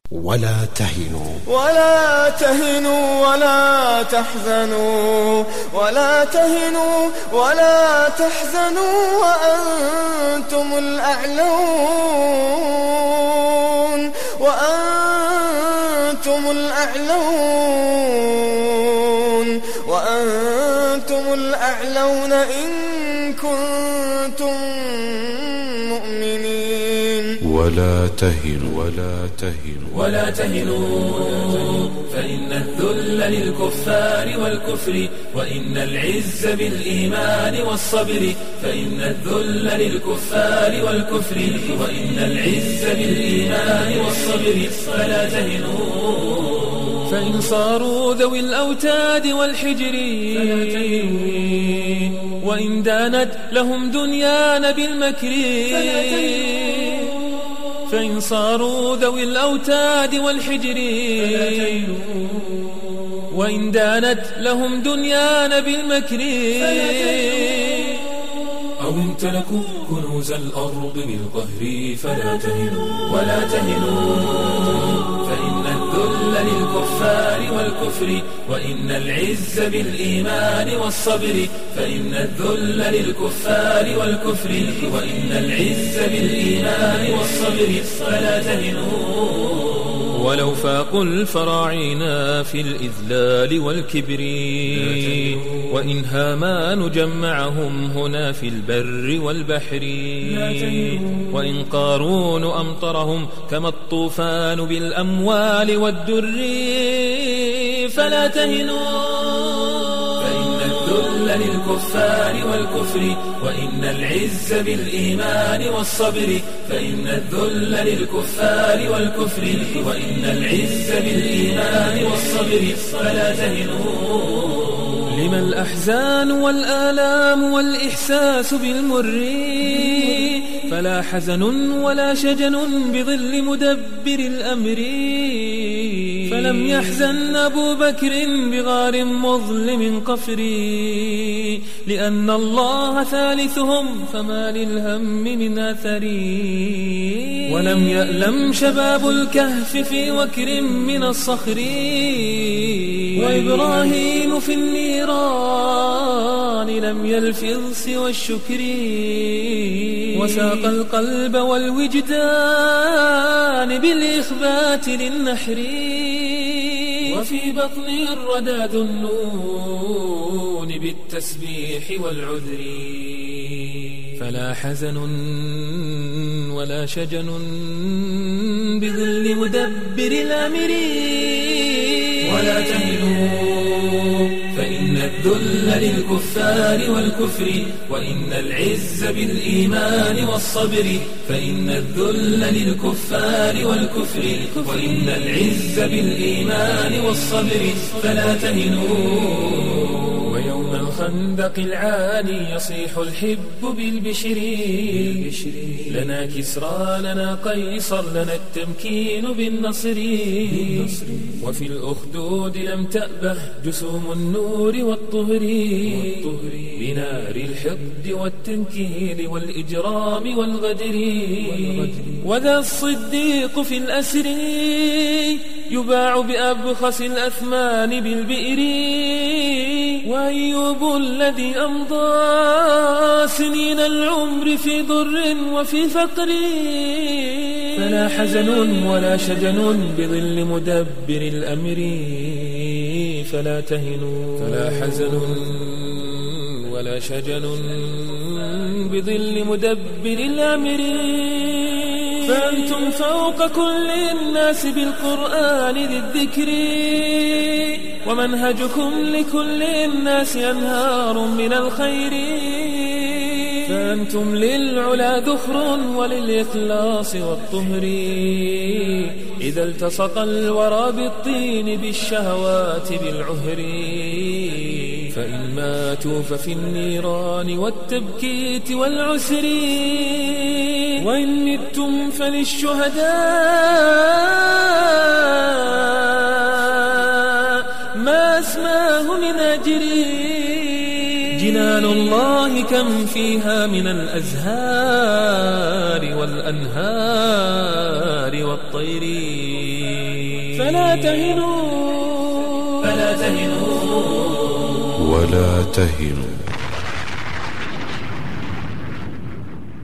ولا تهنوا ولا تهنوا ولا تحزنوا ولا تهنوا ولا تحزنوا وأنتم الأعلون وأنتم الأعلون وأنتم الأعلون إن كنتم مؤمنين. ولا تهنوا ولا تهنوا ولا تهنوا فإن الذل للكفار والكفر وإن العز بالإيمان والصبر. فإن الذل للكفار والكفر وإن العز بالإيمان والصبر. فلا تهنوا فإن صاروا ذوي الأوتاد والحجر وإن دانت لهم دنيان بالمكر. فإن صاروا ذوي الأوتاد والحجر وإن دانت لهم دنيان بالمكر. أو امتلكوا كنوز الأرض بالقهر. فلا تهنوا ولا تهنوا فإن الذل للكفار والكفر وإن العز بالإيمان والصبر. فإن الذل للكفار والكفر وإن العز بالإيمان والصبر. فلا تهنوا ولو فاقوا الفراعين في الإذلال والكبر وإن هامان جمعهم هنا في البر والبحر. وإن قارون أمطرهم كما الطوفان بالأموال والدر. فلا تهنوا فإن الذل للكفار والكفر وإن العز بالإيمان والصبر. فإن الذل للكفار والكفر وإن العز بالإيمان والصبر. فلا تهنوا لما الأحزان والآلام والإحساس بالمر. فلا حزن ولا شجن بظل مدبر الأمر. فلم يحزن أبو بكر بغار مظلم قفر لأن الله ثالثهم فما للهم من أثر. ولم يألم شباب الكهف في وكر من الصخر. وإبراهيم في النيران لم يلفظ سوى الشكر. وساق القلب والوجدان بالإخبات للنحر. وفي بطن الردى ذو النون بالتسبيح والعذر. فلا حزن ولا شجن بظل مدبر الأمر. ولا تهنوا فإن الذل للكفار والكفر وإن العز بالإيمان والصبر. فإن الذل للكفار والكفر وإن العز بالإيمان والصبر. فلا تهنوا ويوم الخندق العاني يصيح الحب بالبشر. لنا كسرى لنا قيصر لنا التمكين بالنصر. وفي الأخدود لم تأبه جسوم النور والطهر بنار الحقد والتنكيل والإجرام والغدر. وذا الصديق في الأسر يباع بأبخس الأثمان بالبئر. وأيوب الذي أمضى سنين العمر في ضر وفي فقر. فلا حزن ولا شجن بظل مدبر الأمر. فلا تهنوا فلا حزن ولا شجن بظل مدبر الأمر. فأنتم فوق كل الناس بالقرآن ذي الذكر. ومنهجكم لكل الناس أنهار من الخير. فأنتم للعلا ذخر وللإخلاص والطهر. إذا التصق الورى بالطين بالشهوات بالعهر. فإن ماتوا ففي النيران والتبكيت والعسر. وإن متم فللشهداء ما اسماه من أجري. جنان الله كم فيها من الأزهار والأنهار والدواب والطير. فلا تهنوا ولا تهنوا